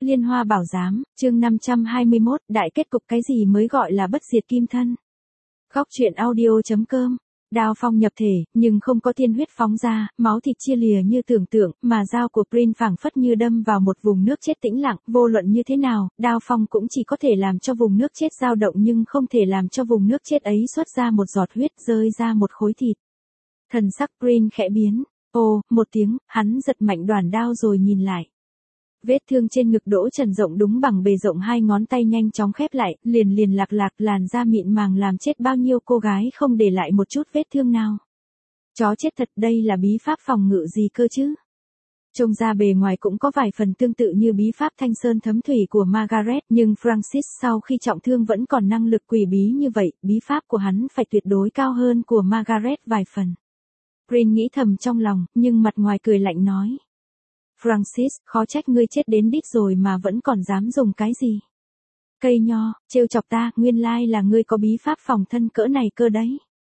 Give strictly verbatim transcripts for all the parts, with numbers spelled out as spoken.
Liên Hoa Bảo Giám, chương năm trăm hai mươi mốt, đại kết cục cái gì mới gọi là bất diệt kim thân. Góc truyện audio.com. Đao phong nhập thể, nhưng không có tiên huyết phóng ra, máu thịt chia lìa như tưởng tượng, mà dao của Prin phảng phất như đâm vào một vùng nước chết tĩnh lặng, vô luận như thế nào, đao phong cũng chỉ có thể làm cho vùng nước chết dao động nhưng không thể làm cho vùng nước chết ấy xuất ra một giọt huyết rơi ra một khối thịt. Thần sắc Prin khẽ biến, ô, một tiếng, hắn giật mạnh đoàn đao rồi nhìn lại. Vết thương trên ngực Đỗ Trần rộng đúng bằng bề rộng hai ngón tay nhanh chóng khép lại, liền liền lạc lạc làn da mịn màng làm chết bao nhiêu cô gái không để lại một chút vết thương nào. Chó chết thật, đây là bí pháp phòng ngự gì cơ chứ? Trông ra bề ngoài cũng có vài phần tương tự như bí pháp thanh sơn thấm thủy của Margaret, nhưng Francis sau khi trọng thương vẫn còn năng lực quỷ bí như vậy, bí pháp của hắn phải tuyệt đối cao hơn của Margaret vài phần. Prin nghĩ thầm trong lòng, nhưng mặt ngoài cười lạnh nói. Francis, khó trách ngươi chết đến đích rồi mà vẫn còn dám dùng cái gì. Cây nho, trêu chọc ta, nguyên lai là ngươi có bí pháp phòng thân cỡ này cơ đấy.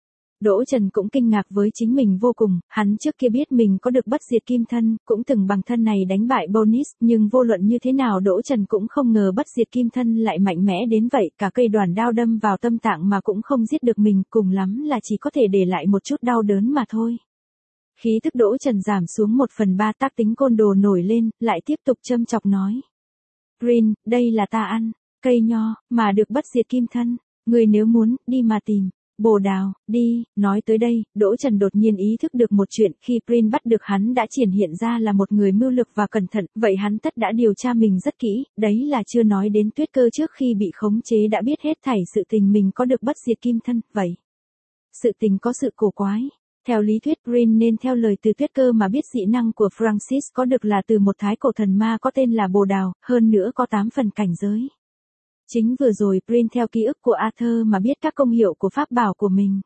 Đỗ Trần cũng kinh ngạc với chính mình vô cùng, hắn trước kia biết mình có được bất diệt kim thân, cũng từng bằng thân này đánh bại Bonis, nhưng vô luận như thế nào Đỗ Trần cũng không ngờ bất diệt kim thân lại mạnh mẽ đến vậy, cả cây đoàn đao đâm vào tâm tạng mà cũng không giết được mình, cùng lắm là chỉ có thể để lại một chút đau đớn mà thôi. Khí tức Đỗ Trần giảm xuống một phần ba, tác tính côn đồ nổi lên, lại tiếp tục châm chọc nói. Prin, đây là ta ăn, cây nho, mà được bất diệt kim thân, người nếu muốn, đi mà tìm, bồ đào, đi, nói tới đây, Đỗ Trần đột nhiên ý thức được một chuyện, khi Prin bắt được hắn đã triển hiện ra là một người mưu lược và cẩn thận, vậy hắn tất đã điều tra mình rất kỹ, đấy là chưa nói đến Tuyết Cơ trước khi bị khống chế đã biết hết thảy sự tình mình có được bất diệt kim thân, vậy. Sự tình có sự cổ quái. Theo lý thuyết Prin nên theo lời từ Tuyết Cơ mà biết dị năng của Francis có được là từ một thái cổ thần ma có tên là Bồ Đào, hơn nữa có tám phần cảnh giới. Chính vừa rồi Prin theo ký ức của Arthur mà biết các công hiệu của pháp bảo của mình.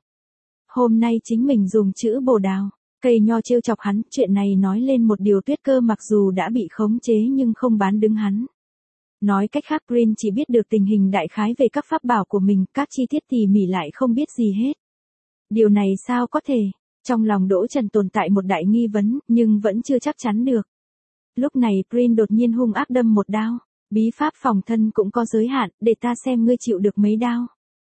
Hôm nay chính mình dùng chữ Bồ Đào, cây nho trêu chọc hắn, chuyện này nói lên một điều Tuyết Cơ mặc dù đã bị khống chế nhưng không bán đứng hắn. Nói cách khác Prin chỉ biết được tình hình đại khái về các pháp bảo của mình, các chi tiết tỉ mỉ lại không biết gì hết. Điều này sao có thể? Trong lòng Đỗ Trần tồn tại một đại nghi vấn, nhưng vẫn chưa chắc chắn được. Lúc này Prin đột nhiên hung ác đâm một đao. Bí pháp phòng thân cũng có giới hạn, để ta xem ngươi chịu được mấy đao.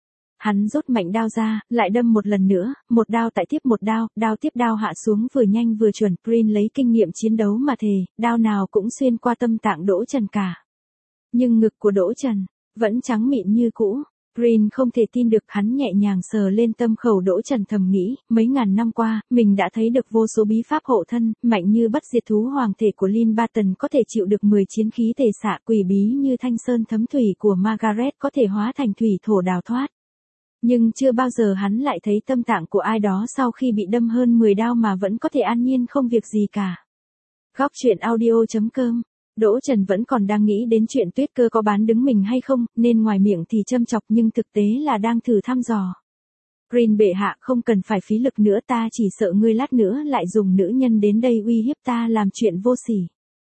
Hắn rút mạnh đao ra, lại đâm một lần nữa, một đao tại tiếp một đao, đao tiếp đao hạ xuống vừa nhanh vừa chuẩn. Prin lấy kinh nghiệm chiến đấu mà thề, đao nào cũng xuyên qua tâm tạng Đỗ Trần cả. Nhưng ngực của Đỗ Trần vẫn trắng mịn như cũ. Prin không thể tin được, hắn nhẹ nhàng sờ lên tâm khẩu. Đỗ Trần thầm nghĩ, mấy ngàn năm qua, mình đã thấy được vô số bí pháp hộ thân, mạnh như bất diệt thú hoàng thể của Lynn Barton có thể chịu được mười chiến khí tề xạ, quỷ bí như thanh sơn thấm thủy của Margaret có thể hóa thành thủy thổ đào thoát. Nhưng chưa bao giờ hắn lại thấy tâm tạng của ai đó sau khi bị đâm hơn mười đao mà vẫn có thể an nhiên không việc gì cả. Góc truyện audio.com. Đỗ Trần vẫn còn đang nghĩ đến chuyện Tuyết Cơ có bán đứng mình hay không, nên ngoài miệng thì châm chọc nhưng thực tế là đang thử thăm dò. Prin bệ hạ, không cần phải phí lực nữa, ta chỉ sợ ngươi lát nữa lại dùng nữ nhân đến đây uy hiếp ta làm chuyện vô sỉ.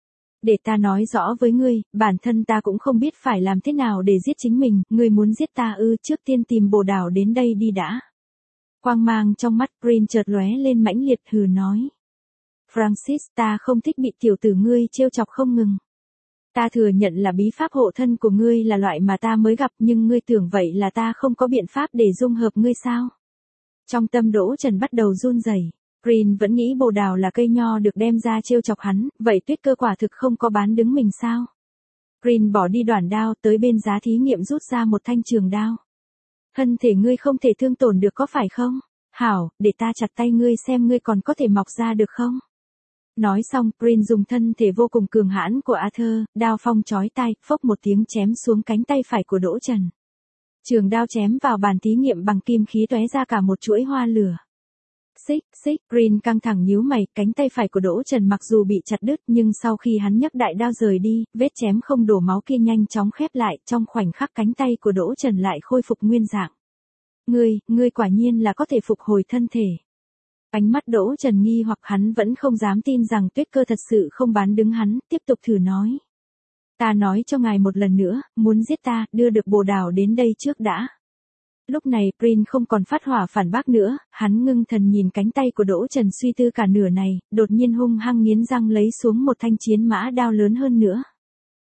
Để ta nói rõ với ngươi, bản thân ta cũng không biết phải làm thế nào để giết chính mình, ngươi muốn giết ta ư, trước tiên tìm Bồ Đào đến đây đi đã. Quang mang trong mắt Prin chợt lóe lên mãnh liệt, hừ nói. Francis, ta không thích bị tiểu tử ngươi trêu chọc không ngừng. Ta thừa nhận là bí pháp hộ thân của ngươi là loại mà ta mới gặp, nhưng ngươi tưởng vậy là ta không có biện pháp để dung hợp ngươi sao? Trong tâm Đỗ Trần bắt đầu run rẩy. Prin vẫn nghĩ Bồ Đào là cây nho được đem ra trêu chọc hắn, vậy Tuyết Cơ quả thực không có bán đứng mình sao? Prin bỏ đi đoản đao, tới bên giá thí nghiệm rút ra một thanh trường đao. Thân thể ngươi không thể thương tổn được có phải không? Hảo, để ta chặt tay ngươi xem ngươi còn có thể mọc ra được không? Nói xong, Prin dùng thân thể vô cùng cường hãn của Arthur, đao phong chói tai, phốc một tiếng chém xuống cánh tay phải của Đỗ Trần. Trường đao chém vào bàn thí nghiệm bằng kim khí tóe ra cả một chuỗi hoa lửa. Xích, xích, Prin căng thẳng nhíu mày, cánh tay phải của Đỗ Trần mặc dù bị chặt đứt nhưng sau khi hắn nhấc đại đao rời đi, vết chém không đổ máu kia nhanh chóng khép lại, trong khoảnh khắc cánh tay của Đỗ Trần lại khôi phục nguyên dạng. Ngươi, ngươi quả nhiên là có thể phục hồi thân thể. Ánh mắt Đỗ Trần nghi hoặc, hắn vẫn không dám tin rằng Tuyết Cơ thật sự không bán đứng hắn, tiếp tục thử nói. Ta nói cho ngài một lần nữa, muốn giết ta, đưa được Bồ Đào đến đây trước đã. Lúc này Prin không còn phát hỏa phản bác nữa, hắn ngưng thần nhìn cánh tay của Đỗ Trần suy tư cả nửa này, đột nhiên hung hăng nghiến răng lấy xuống một thanh chiến mã đao lớn hơn nữa.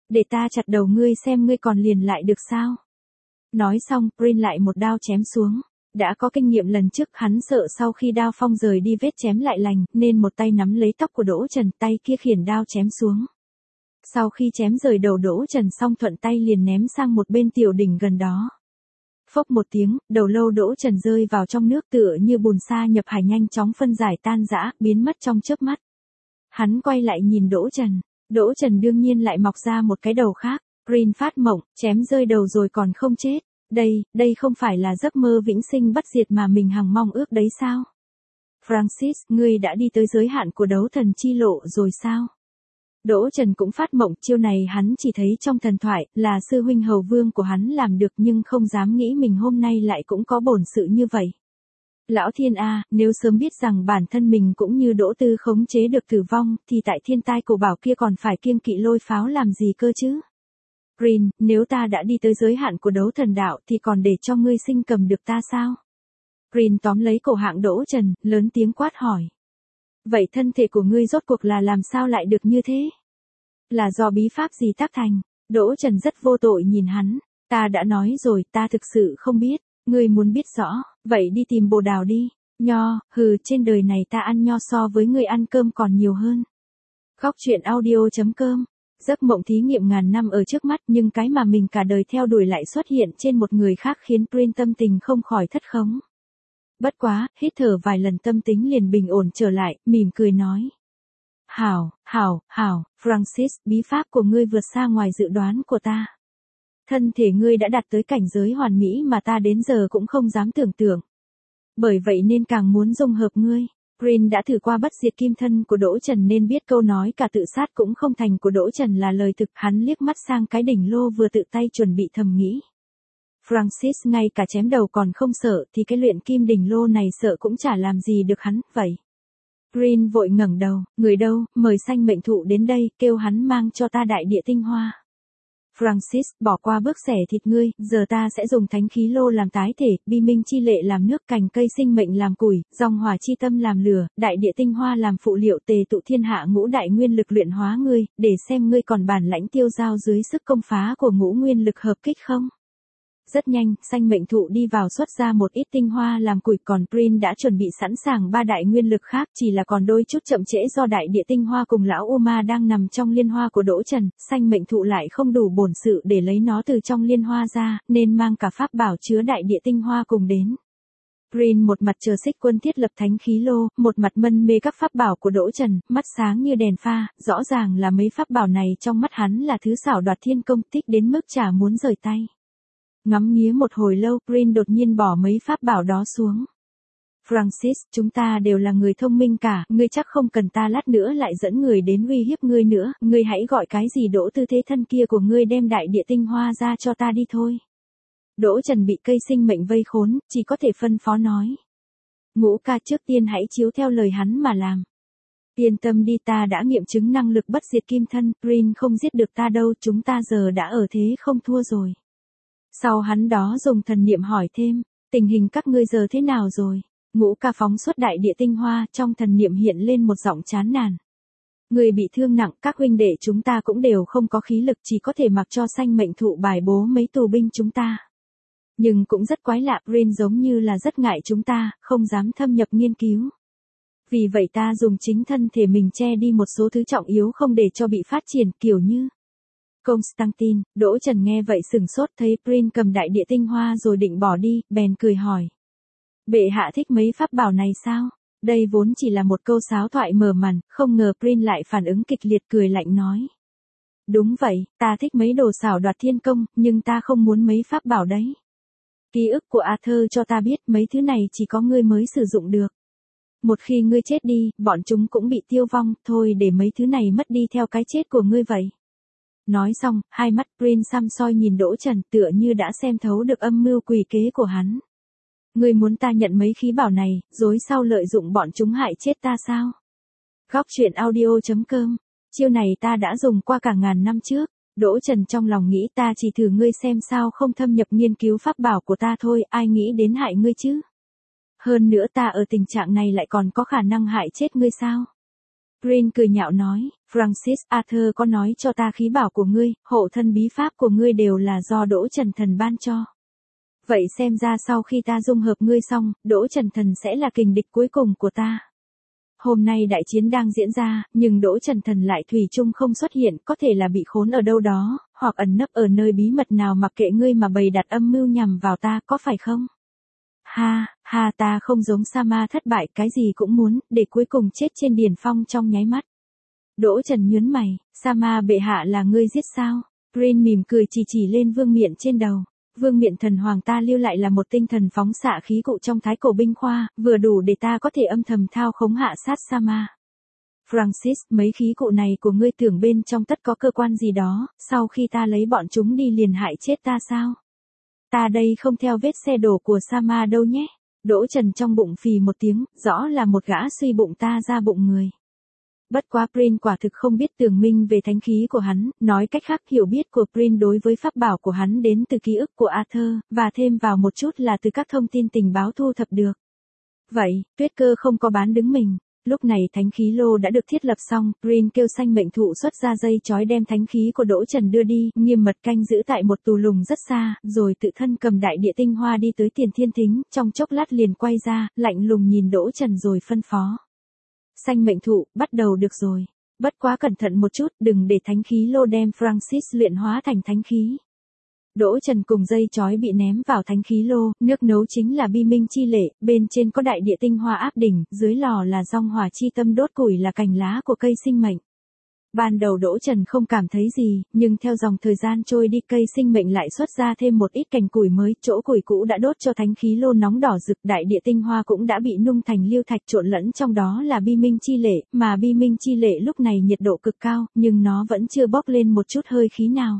Để ta chặt đầu ngươi xem ngươi còn liền lại được sao? Nói xong, Green lại một đao chém xuống. Đã có kinh nghiệm lần trước, hắn sợ sau khi đao phong rời đi vết chém lại lành, nên một tay nắm lấy tóc của Đỗ Trần, tay kia khiển đao chém xuống. Sau khi chém rời đầu Đỗ Trần xong, thuận tay liền ném sang một bên tiểu đỉnh gần đó. Phốc một tiếng, đầu lâu Đỗ Trần rơi vào trong nước tựa như bùn sa nhập hải, nhanh chóng phân giải tan rã, biến mất trong chớp mắt. Hắn quay lại nhìn Đỗ Trần. Đỗ Trần đương nhiên lại mọc ra một cái đầu khác. Green phát mộng, chém rơi đầu rồi còn không chết. Đây, đây không phải là giấc mơ vĩnh sinh bất diệt mà mình hằng mong ước đấy sao? Francis, ngươi đã đi tới giới hạn của đấu thần chi lộ rồi sao? Đỗ Trần cũng phát mộng, chiêu này hắn chỉ thấy trong thần thoại, là sư huynh hầu vương của hắn làm được nhưng không dám nghĩ mình hôm nay lại cũng có bổn sự như vậy. Lão thiên a, nếu sớm biết rằng bản thân mình cũng như Đỗ Tư khống chế được tử vong, thì tại thiên tai cổ bảo kia còn phải kiêng kỵ lôi pháo làm gì cơ chứ? Green, nếu ta đã đi tới giới hạn của đấu thần đạo thì còn để cho ngươi sinh cầm được ta sao? Green tóm lấy cổ họng Đỗ Trần, lớn tiếng quát hỏi. Vậy thân thể của ngươi rốt cuộc là làm sao lại được như thế? Là do bí pháp gì tác thành? Đỗ Trần rất vô tội nhìn hắn. Ta đã nói rồi, ta thực sự không biết. Ngươi muốn biết rõ, vậy đi tìm bồ đào đi. Nho, hừ, trên đời này ta ăn nho so với ngươi ăn cơm còn nhiều hơn. Góc truyện audio chấm com. Giấc mộng thí nghiệm ngàn năm ở trước mắt, nhưng cái mà mình cả đời theo đuổi lại xuất hiện trên một người khác khiến Green tâm tình không khỏi thất khống. Bất quá, hít thở vài lần tâm tính liền bình ổn trở lại, mỉm cười nói. Hảo, hảo, hảo, Francis, bí pháp của ngươi vượt xa ngoài dự đoán của ta. Thân thể ngươi đã đạt tới cảnh giới hoàn mỹ mà ta đến giờ cũng không dám tưởng tượng. Bởi vậy nên càng muốn dung hợp ngươi. Green đã thử qua bất diệt kim thân của Đỗ Trần nên biết câu nói cả tự sát cũng không thành của Đỗ Trần là lời thực. Hắn liếc mắt sang cái đỉnh lô vừa tự tay chuẩn bị thầm nghĩ. Francis, ngay cả chém đầu còn không sợ thì cái luyện kim đỉnh lô này sợ cũng chả làm gì được hắn, vậy. Green vội ngẩng đầu, người đâu, mời sanh mệnh thụ đến đây, kêu hắn mang cho ta đại địa tinh hoa. Francis, bỏ qua bước xẻ thịt ngươi, giờ ta sẽ dùng thánh khí lô làm tái thể, bi minh chi lệ làm nước, cành cây sinh mệnh làm củi, dòng hỏa chi tâm làm lửa, đại địa tinh hoa làm phụ liệu, tề tụ thiên hạ ngũ đại nguyên lực luyện hóa ngươi, để xem ngươi còn bản lãnh tiêu dao dưới sức công phá của ngũ nguyên lực hợp kích không. Rất nhanh, sanh mệnh thụ đi vào xuất ra một ít tinh hoa làm củi, còn Green đã chuẩn bị sẵn sàng ba đại nguyên lực khác, chỉ là còn đôi chút chậm trễ do đại địa tinh hoa cùng lão Uma đang nằm trong liên hoa của Đỗ Trần, sanh mệnh thụ lại không đủ bổn sự để lấy nó từ trong liên hoa ra, nên mang cả pháp bảo chứa đại địa tinh hoa cùng đến. Green một mặt chờ xích quân thiết lập thánh khí lô, một mặt mân mê các pháp bảo của Đỗ Trần, mắt sáng như đèn pha, rõ ràng là mấy pháp bảo này trong mắt hắn là thứ xảo đoạt thiên công, thích đến mức chả muốn rời tay. Ngắm nghía một hồi lâu, Green đột nhiên bỏ mấy pháp bảo đó xuống. Francis, chúng ta đều là người thông minh cả, ngươi chắc không cần ta lát nữa lại dẫn người đến uy hiếp ngươi nữa, ngươi hãy gọi cái gì Đỗ Tư thế thân kia của ngươi đem đại địa tinh hoa ra cho ta đi thôi. Đỗ Trần bị cây sinh mệnh vây khốn, chỉ có thể phân phó nói. Ngũ ca, trước tiên hãy chiếu theo lời hắn mà làm. Yên tâm đi, ta đã nghiệm chứng năng lực bất diệt kim thân, Green không giết được ta đâu, chúng ta giờ đã ở thế không thua rồi. Sau hắn đó dùng thần niệm hỏi thêm, tình hình các ngươi giờ thế nào rồi? Ngũ ca phóng xuất đại địa tinh hoa, trong thần niệm hiện lên một giọng chán nản. Người bị thương nặng, các huynh đệ chúng ta cũng đều không có khí lực, chỉ có thể mặc cho sanh mệnh thụ bài bố mấy tù binh chúng ta. Nhưng cũng rất quái lạ, Green giống như là rất ngại chúng ta, không dám thâm nhập nghiên cứu. Vì vậy ta dùng chính thân thể mình che đi một số thứ trọng yếu không để cho bị phát triển, kiểu như Constantine. Đỗ Trần nghe vậy sừng sốt, thấy Green cầm đại địa tinh hoa rồi định bỏ đi, bèn cười hỏi. Bệ hạ thích mấy pháp bảo này sao? Đây vốn chỉ là một câu sáo thoại mờ màn, không ngờ Green lại phản ứng kịch liệt, cười lạnh nói. Đúng vậy, ta thích mấy đồ xảo đoạt thiên công, nhưng ta không muốn mấy pháp bảo đấy. Ký ức của Arthur cho ta biết mấy thứ này chỉ có ngươi mới sử dụng được. Một khi ngươi chết đi, bọn chúng cũng bị tiêu vong, thôi để mấy thứ này mất đi theo cái chết của ngươi vậy. Nói xong, hai mắt Green xăm soi nhìn Đỗ Trần, tựa như đã xem thấu được âm mưu quỷ kế của hắn. Ngươi muốn ta nhận mấy khí bảo này, dối sau lợi dụng bọn chúng hại chết ta sao? Góc truyện audio chấm com. Chiêu này ta đã dùng qua cả ngàn năm trước. Đỗ Trần trong lòng nghĩ, ta chỉ thử ngươi xem sao không thâm nhập nghiên cứu pháp bảo của ta thôi, ai nghĩ đến hại ngươi chứ? Hơn nữa ta ở tình trạng này lại còn có khả năng hại chết ngươi sao? Green cười nhạo nói, Francis, Arthur có nói cho ta khí bảo của ngươi, hộ thân bí pháp của ngươi đều là do Đỗ Trần Thần ban cho. Vậy xem ra sau khi ta dung hợp ngươi xong, Đỗ Trần Thần sẽ là kình địch cuối cùng của ta. Hôm nay đại chiến đang diễn ra, nhưng Đỗ Trần Thần lại thủy chung không xuất hiện, có thể là bị khốn ở đâu đó, hoặc ẩn nấp ở nơi bí mật nào mặc kệ ngươi mà bày đặt âm mưu nhằm vào ta, có phải không? Ha, ha ta không giống Sama thất bại cái gì cũng muốn, để cuối cùng chết trên điển phong trong nháy mắt. Đỗ Trần nhướng mày, Sama bệ hạ là ngươi giết sao? Prin mỉm cười chỉ chỉ lên vương miện trên đầu. Vương miện thần hoàng ta lưu lại là một tinh thần phóng xạ khí cụ trong thái cổ binh khoa, vừa đủ để ta có thể âm thầm thao khống hạ sát Sama. Francis, mấy khí cụ này của ngươi tưởng bên trong tất có cơ quan gì đó, sau khi ta lấy bọn chúng đi liền hại chết ta sao? Ta đây không theo vết xe đổ của Sama đâu nhé. Đỗ Trần trong bụng phì một tiếng, rõ là một gã suy bụng ta ra bụng người. Bất quá Prin quả thực không biết tường minh về thánh khí của hắn, nói cách khác hiểu biết của Prin đối với pháp bảo của hắn đến từ ký ức của Arthur, và thêm vào một chút là từ các thông tin tình báo thu thập được. Vậy, Tuyết Cơ không có bán đứng mình. Lúc này thánh khí lô đã được thiết lập xong, Prin kêu sanh mệnh thụ xuất ra dây chói đem thánh khí của Đỗ Trần đưa đi, nghiêm mật canh giữ tại một tù lùng rất xa, rồi tự thân cầm đại địa tinh hoa đi tới Tiền Thiên Thính, trong chốc lát liền quay ra, lạnh lùng nhìn Đỗ Trần rồi phân phó. Sanh mệnh thụ, bắt đầu được rồi. Bất quá cẩn thận một chút, đừng để thánh khí lô đem Francis luyện hóa thành thánh khí. Đỗ Trần cùng dây chói bị ném vào thánh khí lô, nước nấu chính là bi minh chi lệ, bên trên có đại địa tinh hoa áp đỉnh, dưới lò là dòng hỏa chi tâm đốt củi là cành lá của cây sinh mệnh. Ban đầu Đỗ Trần không cảm thấy gì, nhưng theo dòng thời gian trôi đi cây sinh mệnh lại xuất ra thêm một ít cành củi mới, chỗ củi cũ đã đốt cho thánh khí lô nóng đỏ rực, đại địa tinh hoa cũng đã bị nung thành liêu thạch trộn lẫn trong đó là bi minh chi lệ, mà bi minh chi lệ lúc này nhiệt độ cực cao, nhưng nó vẫn chưa bốc lên một chút hơi khí nào.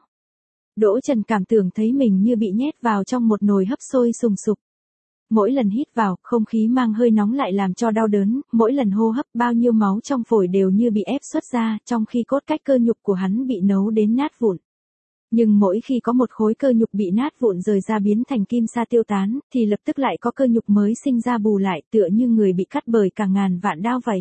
Đỗ Trần cảm tưởng thấy mình như bị nhét vào trong một nồi hấp sôi sùng sục. Mỗi lần hít vào, không khí mang hơi nóng lại làm cho đau đớn, mỗi lần hô hấp bao nhiêu máu trong phổi đều như bị ép xuất ra, trong khi cốt cách cơ nhục của hắn bị nấu đến nát vụn. Nhưng mỗi khi có một khối cơ nhục bị nát vụn rời ra biến thành kim sa tiêu tán, thì lập tức lại có cơ nhục mới sinh ra bù lại, tựa như người bị cắt bởi cả ngàn vạn đao vậy.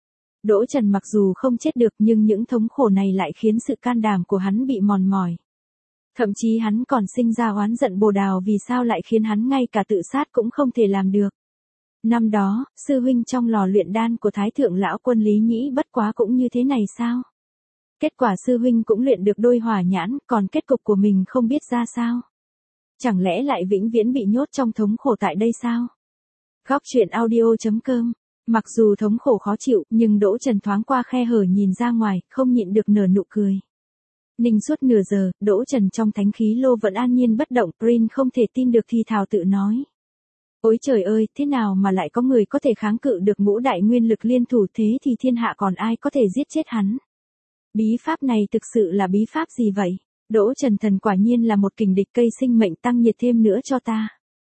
Đỗ Trần mặc dù không chết được nhưng những thống khổ này lại khiến sự can đảm của hắn bị mòn mỏi. Thậm chí hắn còn sinh ra oán giận Bồ Đào vì sao lại khiến hắn ngay cả tự sát cũng không thể làm được. Năm đó, sư huynh trong lò luyện đan của Thái Thượng Lão Quân Lý Nhĩ bất quá cũng như thế này sao? Kết quả sư huynh cũng luyện được đôi hỏa nhãn, còn kết cục của mình không biết ra sao? Chẳng lẽ lại vĩnh viễn bị nhốt trong thống khổ tại đây sao? Góc truyện audio chấm com. Mặc dù thống khổ khó chịu, nhưng Đỗ Trần thoáng qua khe hở nhìn ra ngoài, không nhịn được nở nụ cười. Ninh suốt nửa giờ, Đỗ Trần trong thánh khí lô vẫn an nhiên bất động, Prin không thể tin được thì thào tự nói. Ôi trời ơi, thế nào mà lại có người có thể kháng cự được ngũ đại nguyên lực liên thủ, thế thì thiên hạ còn ai có thể giết chết hắn? Bí pháp này thực sự là bí pháp gì vậy? Đỗ Trần Thần quả nhiên là một kình địch, cây sinh mệnh tăng nhiệt thêm nữa cho ta.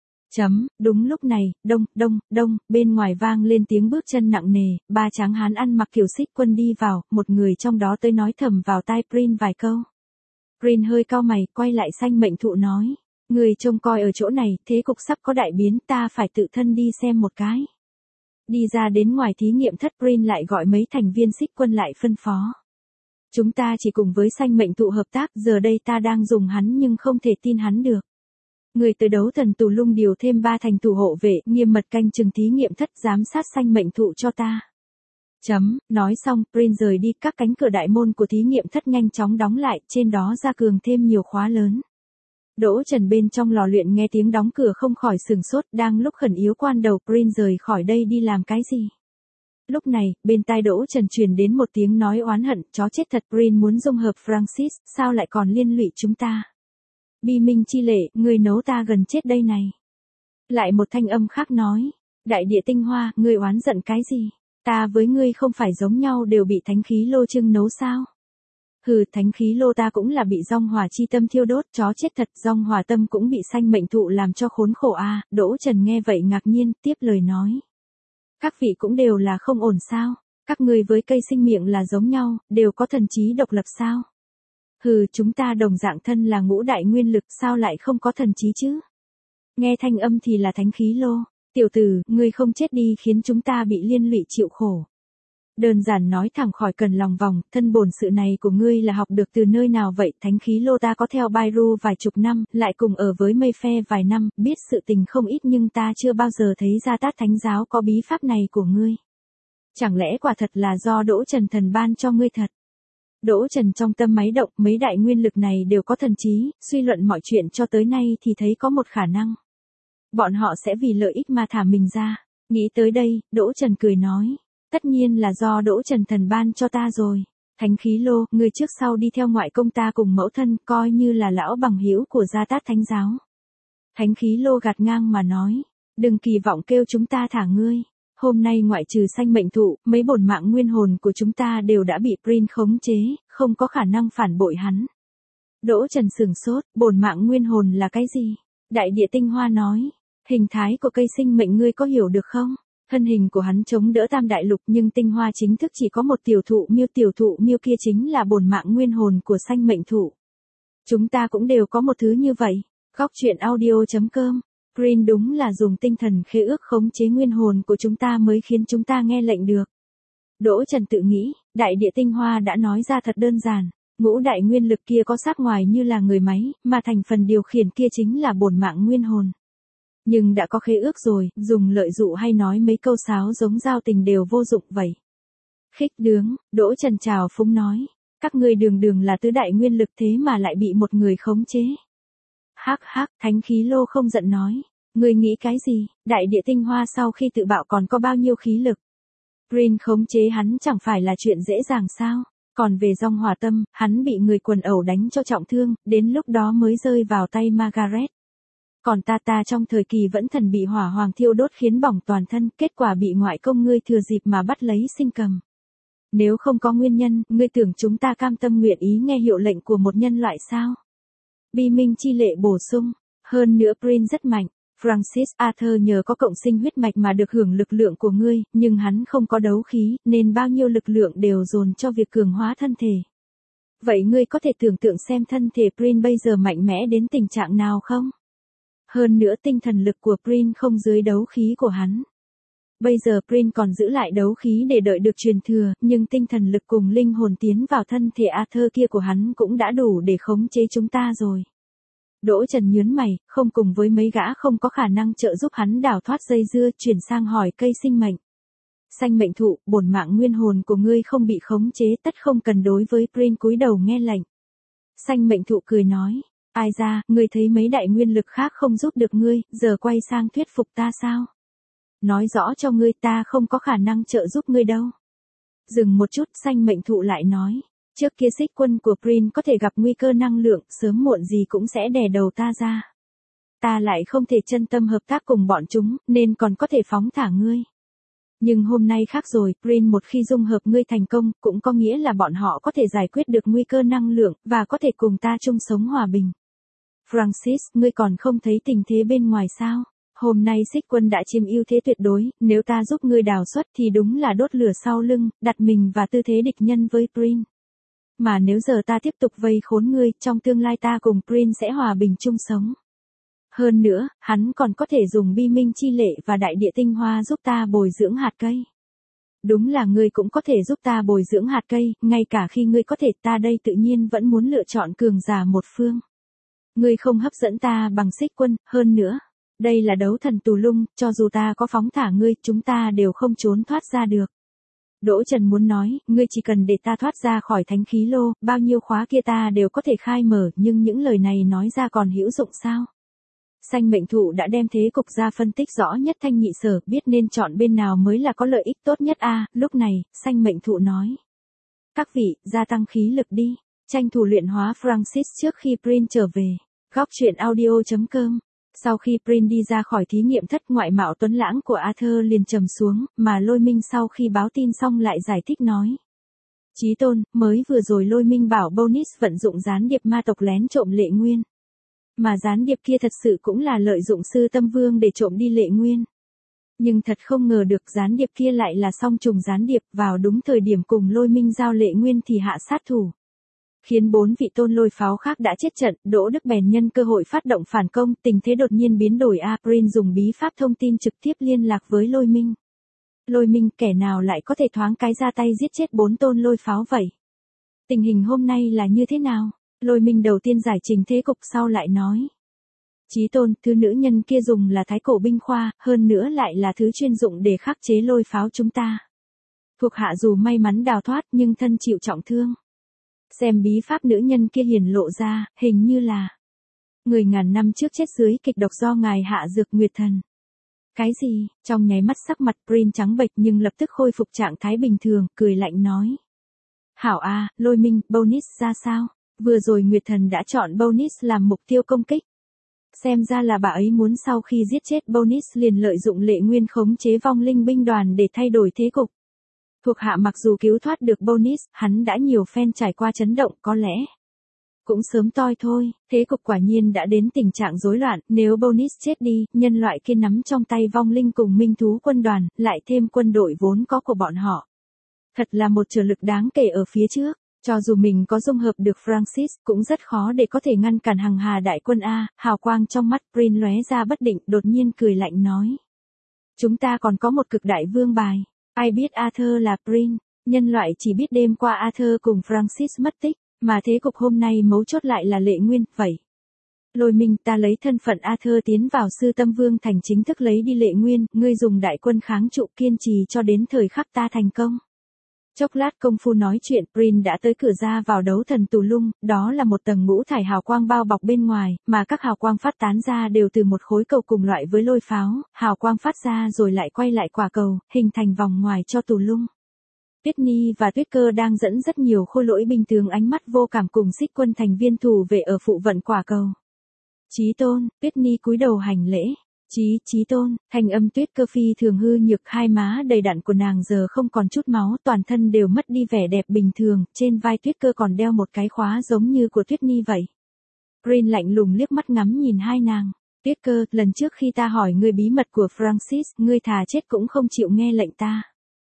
Chấm, đúng lúc này, đông, đông, đông, bên ngoài vang lên tiếng bước chân nặng nề, ba tráng hán ăn mặc kiểu xích quân đi vào, một người trong đó tới nói thầm vào tai Prin vài câu. Prin hơi cau mày, quay lại sanh mệnh thụ nói, người trông coi ở chỗ này, thế cục sắp có đại biến, ta phải tự thân đi xem một cái. Đi ra đến ngoài thí nghiệm thất, Prin lại gọi mấy thành viên xích quân lại phân phó. Chúng ta chỉ cùng với sanh mệnh thụ hợp tác, giờ đây ta đang dùng hắn nhưng không thể tin hắn được. Người tới đấu thần tù lung điều thêm ba thành tù hộ vệ, nghiêm mật canh chừng thí nghiệm thất, giám sát sanh mệnh thụ cho ta. Chấm, nói xong, Prin rời đi, các cánh cửa đại môn của thí nghiệm thất nhanh chóng đóng lại, trên đó gia cường thêm nhiều khóa lớn. Đỗ Trần bên trong lò luyện nghe tiếng đóng cửa không khỏi sừng sốt, đang lúc khẩn yếu quan đầu, Prin rời khỏi đây đi làm cái gì? Lúc này, bên tai Đỗ Trần truyền đến một tiếng nói oán hận, chó chết thật, Prin muốn dung hợp Francis, sao lại còn liên lụy chúng ta? Bi minh chi lệ, người nấu ta gần chết đây này. Lại một thanh âm khác nói, đại địa tinh hoa, ngươi oán giận cái gì? Ta với ngươi không phải giống nhau đều bị thánh khí lô trưng nấu sao? Hừ, thánh khí lô ta cũng là bị dòng hỏa chi tâm thiêu đốt, chó chết thật, dòng hỏa tâm cũng bị sanh mệnh thụ làm cho khốn khổ a. À. Đỗ Trần nghe vậy ngạc nhiên, tiếp lời nói. Các vị cũng đều là không ổn sao? Các ngươi với cây sinh miệng là giống nhau, đều có thần trí độc lập sao? Hừ, chúng ta đồng dạng thân là ngũ đại nguyên lực, sao lại không có thần trí chứ? Nghe thanh âm thì là thánh khí lô. Tiểu tử, ngươi không chết đi khiến chúng ta bị liên lụy chịu khổ. Đơn giản nói thẳng khỏi cần lòng vòng, thân bổn sự này của ngươi là học được từ nơi nào vậy? Thánh khí lô ta có theo Bairu vài chục năm, lại cùng ở với Mayfair vài năm, biết sự tình không ít nhưng ta chưa bao giờ thấy Gia Tát Thánh giáo có bí pháp này của ngươi. Chẳng lẽ quả thật là do Đỗ Trần thần ban cho ngươi thật? Đỗ Trần trong tâm máy động, mấy đại nguyên lực này đều có thần trí, suy luận mọi chuyện cho tới nay thì thấy có một khả năng. Bọn họ sẽ vì lợi ích mà thả mình ra. Nghĩ tới đây, Đỗ Trần cười nói. Tất nhiên là do Đỗ Trần thần ban cho ta rồi. Thánh khí lô, người trước sau đi theo ngoại công ta cùng mẫu thân, coi như là lão bằng hữu của Gia Tát Thánh giáo. Thánh khí lô gạt ngang mà nói. Đừng kỳ vọng kêu chúng ta thả ngươi. Hôm nay ngoại trừ sanh mệnh thụ, mấy bổn mạng nguyên hồn của chúng ta đều đã bị Prin khống chế, không có khả năng phản bội hắn. Đỗ Trần sửng sốt, bổn mạng nguyên hồn là cái gì? Đại địa tinh hoa nói. Hình thái của cây sinh mệnh ngươi có hiểu được không? Thân hình của hắn chống đỡ tam đại lục nhưng tinh hoa chính thức chỉ có một tiểu thụ miêu, tiểu thụ miêu kia chính là bổn mạng nguyên hồn của sanh mệnh thụ. Chúng ta cũng đều có một thứ như vậy. Góc truyện audio chấm com. Green đúng là dùng tinh thần khế ước khống chế nguyên hồn của chúng ta mới khiến chúng ta nghe lệnh được. Đỗ Trần tự nghĩ, đại địa tinh hoa đã nói ra thật đơn giản. Ngũ đại nguyên lực kia có sắc ngoài như là người máy, mà thành phần điều khiển kia chính là bổn mạng nguyên hồn. Nhưng đã có khế ước rồi, dùng lợi dụ hay nói mấy câu sáo giống giao tình đều vô dụng vậy. Khích đướng, Đỗ Trần chào phúng nói. Các ngươi đường đường là tứ đại nguyên lực thế mà lại bị một người khống chế. Hắc hắc, thánh khí lô không giận nói. Ngươi nghĩ cái gì, đại địa tinh hoa sau khi tự bạo còn có bao nhiêu khí lực. Green khống chế hắn chẳng phải là chuyện dễ dàng sao. Còn về dòng hỏa tâm, hắn bị người quần ẩu đánh cho trọng thương, đến lúc đó mới rơi vào tay Margaret. Còn ta ta trong thời kỳ vẫn thần bị hỏa hoàng thiêu đốt khiến bỏng toàn thân, kết quả bị ngoại công ngươi thừa dịp mà bắt lấy sinh cầm. Nếu không có nguyên nhân, ngươi tưởng chúng ta cam tâm nguyện ý nghe hiệu lệnh của một nhân loại sao? Bi Minh chi lệ bổ sung, hơn nữa Prin rất mạnh, Francis Arthur nhờ có cộng sinh huyết mạch mà được hưởng lực lượng của ngươi, nhưng hắn không có đấu khí, nên bao nhiêu lực lượng đều dồn cho việc cường hóa thân thể. Vậy ngươi có thể tưởng tượng xem thân thể Prin bây giờ mạnh mẽ đến tình trạng nào không? Hơn nữa tinh thần lực của Prin không dưới đấu khí của hắn. Bây giờ Prin còn giữ lại đấu khí để đợi được truyền thừa, nhưng tinh thần lực cùng linh hồn tiến vào thân thể Arthur kia của hắn cũng đã đủ để khống chế chúng ta rồi. Đỗ Trần nhớn mày, không cùng với mấy gã không có khả năng trợ giúp hắn đào thoát dây dưa, chuyển sang hỏi cây sinh mệnh. Sanh mệnh thụ, bổn mạng nguyên hồn của ngươi không bị khống chế, tất không cần đối với Prin cúi đầu nghe lệnh. Sanh mệnh thụ cười nói. Ai ra, ngươi thấy mấy đại nguyên lực khác không giúp được ngươi, giờ quay sang thuyết phục ta sao? Nói rõ cho ngươi ta không có khả năng trợ giúp ngươi đâu. Dừng một chút, sanh mệnh thụ lại nói. Trước kia xích quân của Prin có thể gặp nguy cơ năng lượng, sớm muộn gì cũng sẽ đè đầu ta ra. Ta lại không thể chân tâm hợp tác cùng bọn chúng, nên còn có thể phóng thả ngươi. Nhưng hôm nay khác rồi, Prin một khi dung hợp ngươi thành công, cũng có nghĩa là bọn họ có thể giải quyết được nguy cơ năng lượng, và có thể cùng ta chung sống hòa bình. Francis, ngươi còn không thấy tình thế bên ngoài sao? Hôm nay xích quân đã chiếm ưu thế tuyệt đối, nếu ta giúp ngươi đào xuất thì đúng là đốt lửa sau lưng, đặt mình vào tư thế địch nhân với Prin. Mà nếu giờ ta tiếp tục vây khốn ngươi, trong tương lai ta cùng Prin sẽ hòa bình chung sống. Hơn nữa, hắn còn có thể dùng bi minh chi lệ và đại địa tinh hoa giúp ta bồi dưỡng hạt cây. Đúng là ngươi cũng có thể giúp ta bồi dưỡng hạt cây, ngay cả khi ngươi có thể, ta đây tự nhiên vẫn muốn lựa chọn cường giả một phương. Ngươi không hấp dẫn ta bằng xích quân, hơn nữa. Đây là đấu thần tù lung, cho dù ta có phóng thả ngươi, chúng ta đều không trốn thoát ra được. Đỗ Trần muốn nói, ngươi chỉ cần để ta thoát ra khỏi thánh khí lô, bao nhiêu khóa kia ta đều có thể khai mở, nhưng những lời này nói ra còn hữu dụng sao? Sanh mệnh thụ đã đem thế cục ra phân tích rõ nhất thanh nhị sở, biết nên chọn bên nào mới là có lợi ích tốt nhất a. À, lúc này, sanh mệnh thụ nói. Các vị, gia tăng khí lực đi, tranh thủ luyện hóa Francis trước khi Prin trở về. Góc truyện audio chấm com. Sau khi Prin đi ra khỏi thí nghiệm thất, ngoại mạo tuấn lãng của Arthur liền trầm xuống, mà Lôi Minh sau khi báo tin xong lại giải thích nói. Chí tôn, mới vừa rồi Lôi Minh bảo Bonis vận dụng gián điệp ma tộc lén trộm Lệ Nguyên. Mà gián điệp kia thật sự cũng là lợi dụng sư tâm vương để trộm đi Lệ Nguyên. Nhưng thật không ngờ được gián điệp kia lại là song trùng gián điệp, vào đúng thời điểm cùng Lôi Minh giao Lệ Nguyên thì hạ sát thủ. Khiến bốn vị tôn lôi pháo khác đã chết trận, Đỗ Đức bèn nhân cơ hội phát động phản công, tình thế đột nhiên biến đổi. Aprin dùng bí pháp thông tin trực tiếp liên lạc với Lôi Minh. Lôi Minh, kẻ nào lại có thể thoáng cái ra tay giết chết bốn tôn lôi pháo vậy? Tình hình hôm nay là như thế nào? Lôi Minh đầu tiên giải trình thế cục sau lại nói. Chí tôn, thứ nữ nhân kia dùng là thái cổ binh khoa, hơn nữa lại là thứ chuyên dụng để khắc chế lôi pháo chúng ta. Thuộc hạ dù may mắn đào thoát nhưng thân chịu trọng thương. Xem bí pháp nữ nhân kia hiển lộ ra, hình như là người ngàn năm trước chết dưới kịch độc do ngài hạ dược Nguyệt Thần. Cái gì? Trong nháy mắt sắc mặt Prin trắng bệch nhưng lập tức khôi phục trạng thái bình thường, cười lạnh nói. Hảo a, Lôi Minh, bonus ra sao? Vừa rồi Nguyệt Thần đã chọn bonus làm mục tiêu công kích. Xem ra là bà ấy muốn sau khi giết chết bonus liền lợi dụng lệ nguyên khống chế vong linh binh đoàn để thay đổi thế cục. Thuộc hạ mặc dù cứu thoát được bonus, hắn đã nhiều phen trải qua chấn động có lẽ. Cũng sớm toi thôi, thế cục quả nhiên đã đến tình trạng rối loạn, nếu bonus chết đi, nhân loại kia nắm trong tay vong linh cùng minh thú quân đoàn, lại thêm quân đội vốn có của bọn họ. Thật là một trở lực đáng kể ở phía trước, cho dù mình có dung hợp được Francis cũng rất khó để có thể ngăn cản hằng hà đại quân A, hào quang trong mắt Prin lóe ra bất định, đột nhiên cười lạnh nói. Chúng ta còn có một cực đại vương bài, ai biết Arthur là Prin, nhân loại chỉ biết đêm qua Arthur cùng Francis mất tích. Mà thế cục hôm nay mấu chốt lại là Lệ Nguyên, vậy. Lôi Minh, ta lấy thân phận Arthur tiến vào Sư Tâm Vương thành chính thức lấy đi Lệ Nguyên, ngươi dùng đại quân kháng trụ kiên trì cho đến thời khắc ta thành công. Chốc lát công phu nói chuyện, Prin đã tới cửa ra vào đấu thần tù lung, đó là một tầng ngũ thải hào quang bao bọc bên ngoài, mà các hào quang phát tán ra đều từ một khối cầu cùng loại với lôi pháo, hào quang phát ra rồi lại quay lại quả cầu, hình thành vòng ngoài cho tù lung. Tuyết Nhi và Tuyết Cơ đang dẫn rất nhiều khôi lỗi binh tướng ánh mắt vô cảm cùng xích quân thành viên thủ vệ ở phụ vận quả cầu. Chí tôn, Tuyết Nhi cúi đầu hành lễ. Chí, chí tôn, thanh âm Tuyết Cơ phi thường hư nhược, hai má đầy đặn của nàng giờ không còn chút máu, toàn thân đều mất đi vẻ đẹp bình thường, trên vai Tuyết Cơ còn đeo một cái khóa giống như của Tuyết Nhi vậy. Green lạnh lùng liếc mắt ngắm nhìn hai nàng. Tuyết Cơ, lần trước khi ta hỏi ngươi bí mật của Francis, ngươi thà chết cũng không chịu nghe lệnh ta.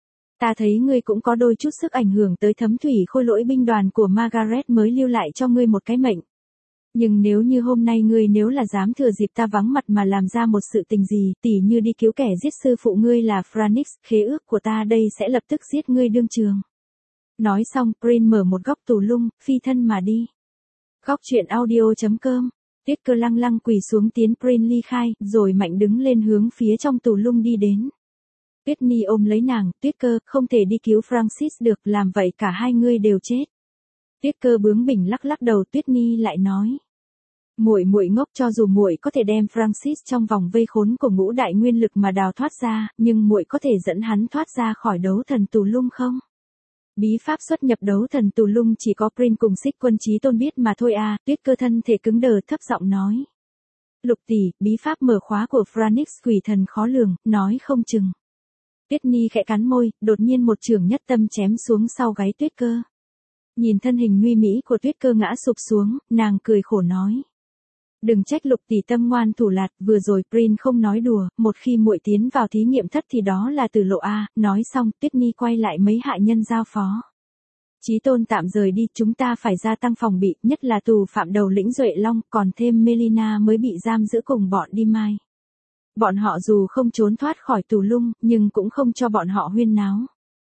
Ta thấy ngươi cũng có đôi chút sức ảnh hưởng tới thấm thủy khôi lỗi binh đoàn của Margaret mới lưu lại cho ngươi một cái mệnh. Nhưng nếu như hôm nay ngươi nếu là dám thừa dịp ta vắng mặt mà làm ra một sự tình gì, tỉ như đi cứu kẻ giết sư phụ ngươi là Franix, khế ước của ta đây sẽ lập tức giết ngươi đương trường. Nói xong, Prin mở một góc tù lung, phi thân mà đi. Góc truyện audio chấm com. Tuyết Cơ lăng lăng quỳ xuống tiến Prin ly khai, rồi mạnh đứng lên hướng phía trong tù lung đi đến. Tuyết Nhi ôm lấy nàng, Tuyết Cơ, không thể đi cứu Francis được, làm vậy cả hai ngươi đều chết. Tuyết Cơ bướng bỉnh lắc lắc đầu, Tuyết Nhi lại nói. Muội muội ngốc, cho dù muội có thể đem Francis trong vòng vây khốn của ngũ đại nguyên lực mà đào thoát ra, nhưng muội có thể dẫn hắn thoát ra khỏi đấu thần tù lung không? Bí pháp xuất nhập đấu thần tù lung chỉ có Prin cùng xích quân chí tôn biết mà thôi à, Tuyết Cơ thân thể cứng đờ thấp giọng nói. Lục tỷ, bí pháp mở khóa của Franix quỷ thần khó lường, nói không chừng. Tuyết Nhi khẽ cắn môi, đột nhiên một chưởng nhất tâm chém xuống sau gáy Tuyết Cơ. Nhìn thân hình nguy mỹ của Tuyết Cơ ngã sụp xuống, nàng cười khổ nói. Đừng trách Lục tỷ tâm ngoan thủ lạt, vừa rồi Prin không nói đùa, một khi muội tiến vào thí nghiệm thất thì đó là từ lộ A, nói xong Tuyết Nhi quay lại mấy hạ nhân giao phó. Chí tôn tạm rời đi, chúng ta phải gia tăng phòng bị, nhất là tù phạm đầu lĩnh Duệ Long, còn thêm Melina mới bị giam giữ cùng bọn đi mai. Bọn họ dù không trốn thoát khỏi tù lung, nhưng cũng không cho bọn họ huyên náo.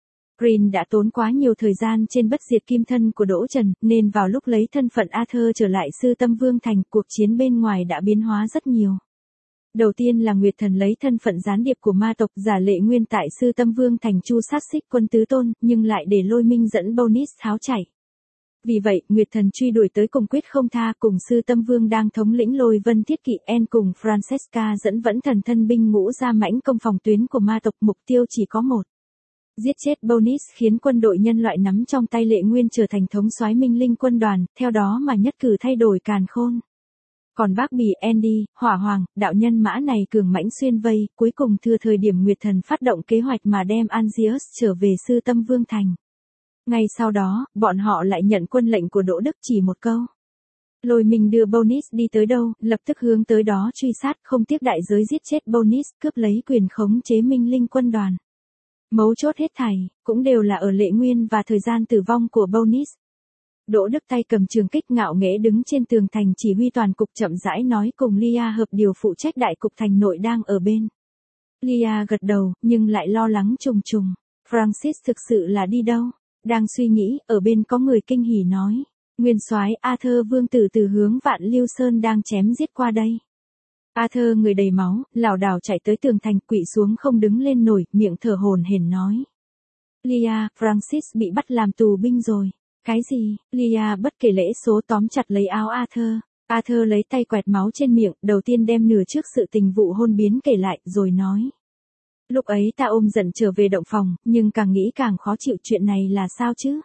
Green đã tốn quá nhiều thời gian trên bất diệt kim thân của Đỗ Trần, nên vào lúc lấy thân phận Arthur trở lại Sư Tâm Vương thành, cuộc chiến bên ngoài đã biến hóa rất nhiều. Đầu tiên là Nguyệt Thần lấy thân phận gián điệp của ma tộc giả Lệ Nguyên tại Sư Tâm Vương thành chu sát xích quân tứ tôn, nhưng lại để Lôi Minh dẫn bonus tháo chạy. Vì vậy, Nguyệt Thần truy đuổi tới cùng quyết không tha, cùng Sư Tâm Vương đang thống lĩnh Lôi Vân Thiết Kỵ En cùng Francesca dẫn vẫn thần thân binh ngũ ra mãnh công phòng tuyến của ma tộc, mục tiêu chỉ có một. Giết chết bonus khiến quân đội nhân loại nắm trong tay Lệ Nguyên trở thành thống soái minh linh quân đoàn, theo đó mà nhất cử thay đổi càn khôn. Còn bác bì Andy, Hỏa Hoàng, đạo nhân mã này cường mãnh xuyên vây, cuối cùng thừa thời điểm Nguyệt Thần phát động kế hoạch mà đem Angius trở về Sư Tâm Vương thành. Ngay sau đó, bọn họ lại nhận quân lệnh của Đỗ Đức chỉ một câu. Lôi Minh đưa bonus đi tới đâu, lập tức hướng tới đó truy sát, không tiếc đại giới giết chết bonus, cướp lấy quyền khống chế minh linh quân đoàn. Mấu chốt hết thảy, cũng đều là ở Lệ Nguyên và thời gian tử vong của bonus. Đỗ Đức tay cầm trường kích ngạo nghễ đứng trên tường thành chỉ huy toàn cục chậm rãi nói cùng Lia hợp điều phụ trách đại cục thành nội đang ở bên. Lia gật đầu, nhưng lại lo lắng trùng trùng. Francis thực sự là đi đâu? Đang suy nghĩ, ở bên có người kinh hỉ nói. Nguyên soái Arthur vương tử từ hướng Vạn Lưu Sơn đang chém giết qua đây. Arthur người đầy máu, lảo đảo chạy tới tường thành, quỵ xuống không đứng lên nổi, miệng thở hổn hển nói. Lia, Francis bị bắt làm tù binh rồi. Cái gì? Lia bất kể lễ số tóm chặt lấy áo Arthur. Arthur lấy tay quẹt máu trên miệng, đầu tiên đem nửa trước sự tình vụ hôn biến kể lại, rồi nói. Lúc ấy ta ôm giận trở về động phòng, nhưng càng nghĩ càng khó chịu, chuyện này là sao chứ?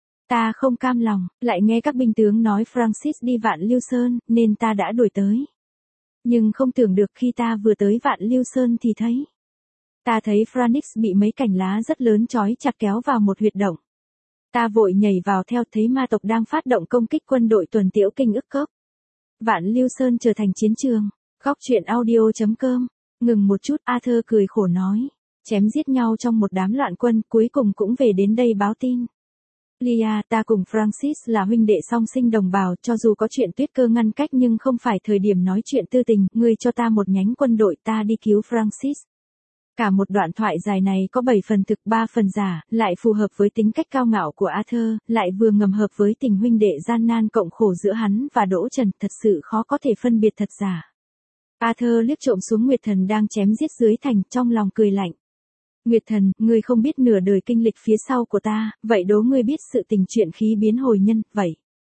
Ta không cam lòng, lại nghe các binh tướng nói Francis đi Vạn Lưu Sơn, nên ta đã đuổi tới. Nhưng không tưởng được khi ta vừa tới Vạn Lưu Sơn thì thấy. Ta thấy Francis bị mấy cành lá rất lớn trói chặt kéo vào một huyệt động. Ta vội nhảy vào theo, thấy ma tộc đang phát động công kích quân đội tuần tiễu kinh ức cốc. Vạn Lưu Sơn trở thành chiến trường. Góc truyện audio chấm com. Ngừng một chút, Arthur cười khổ nói. Chém giết nhau trong một đám loạn quân, cuối cùng cũng về đến đây báo tin. Lia, ta cùng Francis là huynh đệ song sinh đồng bào, cho dù có chuyện tuyết cơ ngăn cách nhưng không phải thời điểm nói chuyện tư tình, ngươi cho ta một nhánh quân đội, ta đi cứu Francis. Cả một đoạn thoại dài này có bảy phần thực ba phần giả, lại phù hợp với tính cách cao ngạo của Arthur, lại vừa ngầm hợp với tình huynh đệ gian nan cộng khổ giữa hắn và Đỗ Trần, thật sự khó có thể phân biệt thật giả. Arthur liếc trộm xuống Nguyệt Thần đang chém giết dưới thành, trong lòng cười lạnh. Nguyệt Thần, ngươi không biết nửa đời kinh lịch phía sau của ta, vậy đố ngươi biết sự tình chuyện khí biến hồi nhân, vậy.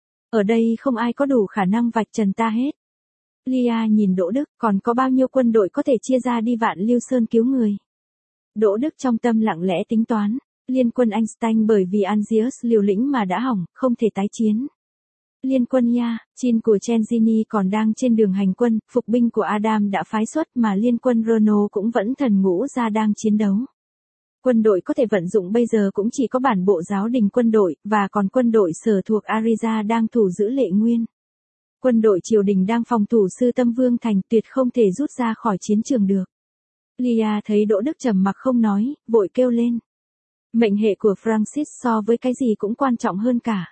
Ở đây không ai có đủ khả năng vạch trần ta hết. Lia nhìn Đỗ Đức, còn có bao nhiêu quân đội có thể chia ra đi Vạn Lưu Sơn cứu người? Đỗ Đức trong tâm lặng lẽ tính toán, liên quân Einstein bởi vì Angius liều lĩnh mà đã hỏng, không thể tái chiến. Liên quân Ya, Chin của Chenzini còn đang trên đường hành quân, phục binh của Adam đã phái xuất mà liên quân Renault cũng vẫn thần ngũ ra đang chiến đấu. Quân đội có thể vận dụng bây giờ cũng chỉ có bản bộ giáo đình quân đội, và còn quân đội sở thuộc Ariza đang thủ giữ Lệ Nguyên. Quân đội triều đình đang phòng thủ Sư Tâm Vương Thành, tuyệt không thể rút ra khỏi chiến trường được. Lia thấy Đỗ Đức trầm mặc không nói, vội kêu lên. Mệnh hệ của Francis so với cái gì cũng quan trọng hơn cả.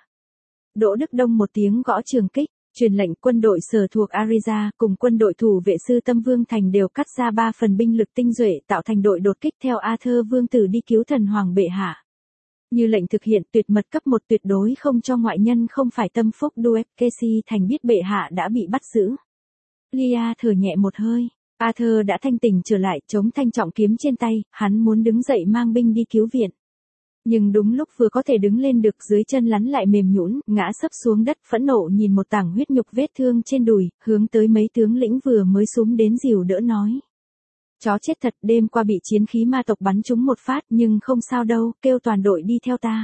Đỗ Đức đông một tiếng gõ trường kích, truyền lệnh quân đội sở thuộc Ariza cùng quân đội thủ vệ Sư Tâm Vương Thành đều cắt ra ba phần binh lực tinh duệ tạo thành đội đột kích theo Arthur Vương tử đi cứu thần hoàng bệ hạ. Như lệnh thực hiện tuyệt mật cấp một tuyệt đối không cho ngoại nhân không phải tâm phúc Duepkesi thành biết bệ hạ đã bị bắt giữ. Lia thở nhẹ một hơi, Arthur đã thanh tỉnh trở lại, chống thanh trọng kiếm trên tay, hắn muốn đứng dậy mang binh đi cứu viện. Nhưng đúng lúc vừa có thể đứng lên được, dưới chân lắn lại mềm nhũn, ngã sấp xuống đất, phẫn nộ nhìn một tảng huyết nhục vết thương trên đùi, hướng tới mấy tướng lĩnh vừa mới xúm đến dìu đỡ nói. Chó chết thật, đêm qua bị chiến khí ma tộc bắn trúng một phát, nhưng không sao đâu, kêu toàn đội đi theo ta.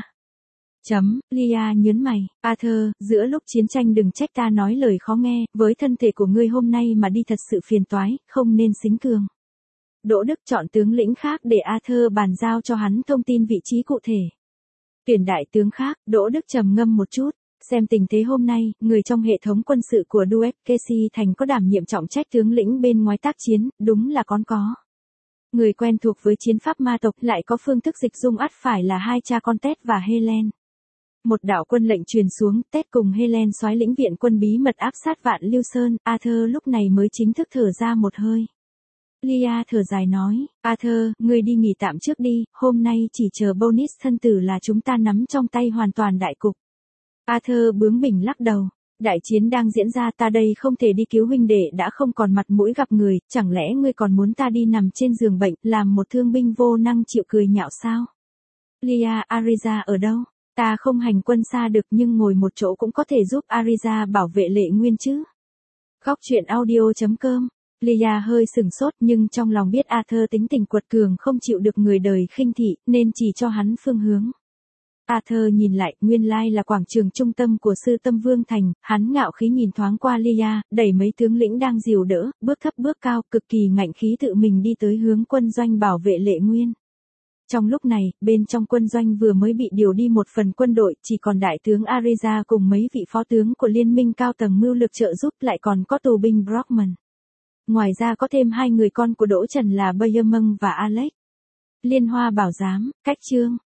Chấm, Lia nhớn mày, Arthur, giữa lúc chiến tranh đừng trách ta nói lời khó nghe, với thân thể của ngươi hôm nay mà đi thật sự phiền toái, không nên xính cường. Đỗ Đức chọn tướng lĩnh khác để Arthur bàn giao cho hắn thông tin vị trí cụ thể. Tuyển đại tướng khác, Đỗ Đức trầm ngâm một chút, xem tình thế hôm nay, người trong hệ thống quân sự của Duepkesi thành có đảm nhiệm trọng trách tướng lĩnh bên ngoài tác chiến, đúng là con có. Người quen thuộc với chiến pháp ma tộc lại có phương thức dịch dung ắt phải là hai cha con Ted và Helen. Một đạo quân lệnh truyền xuống, Ted cùng Helen soái lĩnh viện quân bí mật áp sát Vạn Lưu Sơn, Arthur lúc này mới chính thức thở ra một hơi. Lia thở dài nói, Arthur, ngươi đi nghỉ tạm trước đi, hôm nay chỉ chờ bonus thân tử là chúng ta nắm trong tay hoàn toàn đại cục. Arthur bướng bỉnh lắc đầu, đại chiến đang diễn ra, ta đây không thể đi cứu huynh đệ đã không còn mặt mũi gặp người, chẳng lẽ ngươi còn muốn ta đi nằm trên giường bệnh, làm một thương binh vô năng chịu cười nhạo sao? Lia, Ariza ở đâu? Ta không hành quân xa được nhưng ngồi một chỗ cũng có thể giúp Ariza bảo vệ Lệ Nguyên chứ. Góc truyện audio chấm com. Lia hơi sừng sốt nhưng trong lòng biết Arthur tính tình quật cường không chịu được người đời khinh thị, nên chỉ cho hắn phương hướng. Arthur nhìn lại, nguyên lai là quảng trường trung tâm của Sư Tâm Vương Thành, hắn ngạo khí nhìn thoáng qua Lia, đẩy mấy tướng lĩnh đang dìu đỡ, bước thấp bước cao, cực kỳ ngạnh khí tự mình đi tới hướng quân doanh bảo vệ Lệ Nguyên. Trong lúc này, bên trong quân doanh vừa mới bị điều đi một phần quân đội, chỉ còn đại tướng Ariza cùng mấy vị phó tướng của liên minh cao tầng mưu lực trợ giúp, lại còn có tù binh Brockman. Ngoài ra có thêm hai người con của Đỗ Trần là Bayermong và Alex. Liên Hoa bảo giám, cách chương.